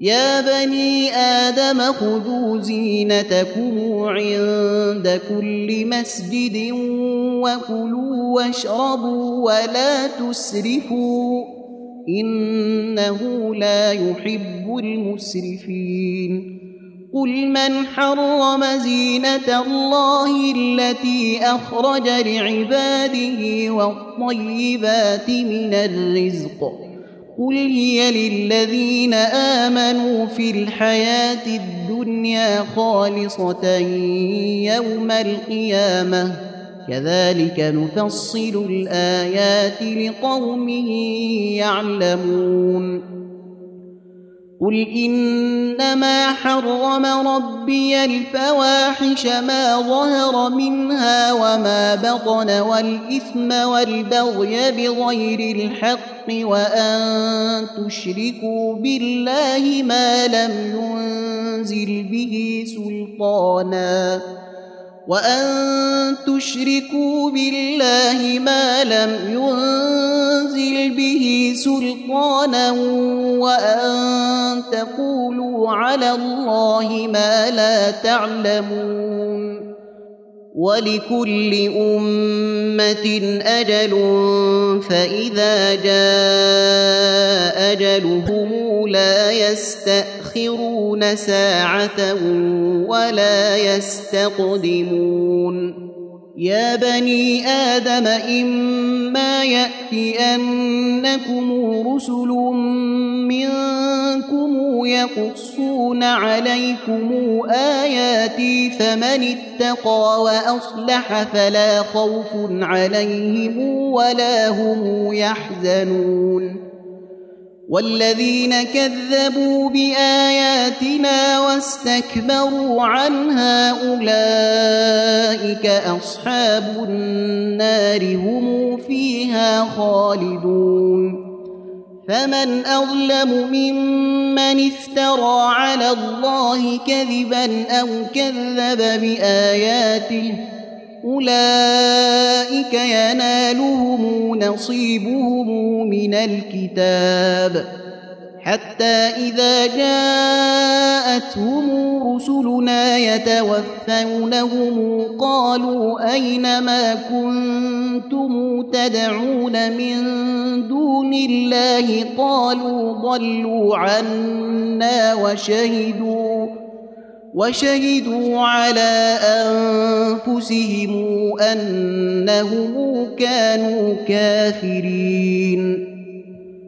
يا بني آدم خذوا زينتكم عند كل مسجد وكلوا واشربوا ولا تسرفوا إنه لا يحب المسرفين قل من حرم زينة الله التي أخرج لعباده والطيبات من الرزق قل هي للذين آمنوا في الحياة الدنيا خالصة يوم القيامة كذلك نفصل الآيات لقوم يعلمون قل إنما حرم ربي الفواحش ما ظهر منها وما بطن والإثم والبغي بغير الحق وأن تشركوا بالله ما لم ينزل به سلطانا وأن تقولوا على الله ما لا تعلمون ولكل أمة أجل فإذا جاء أجلهم لا يستأخرون ساعة ولا يستقدمون يا بني آدم إما يأتينكم رسل منكم يقصون عليكم آياتي فمن اتقى وأصلح فلا خوف عليهم ولا هم يحزنون والذين كذبوا بآياتنا واستكبروا عنها أولئك أصحاب النار هم فيها خالدون فمن أظلم ممن افترى على الله كذبا أو كذب بآياته أولئك ينالهم نصيبهم من الكتاب حتى إذا جاءتهم رسلنا يتوفونهم قالوا أين ما كنتم تدعون من دون الله قالوا ضلوا عنا وشهدوا على أنفسهم أنهم كانوا كافرين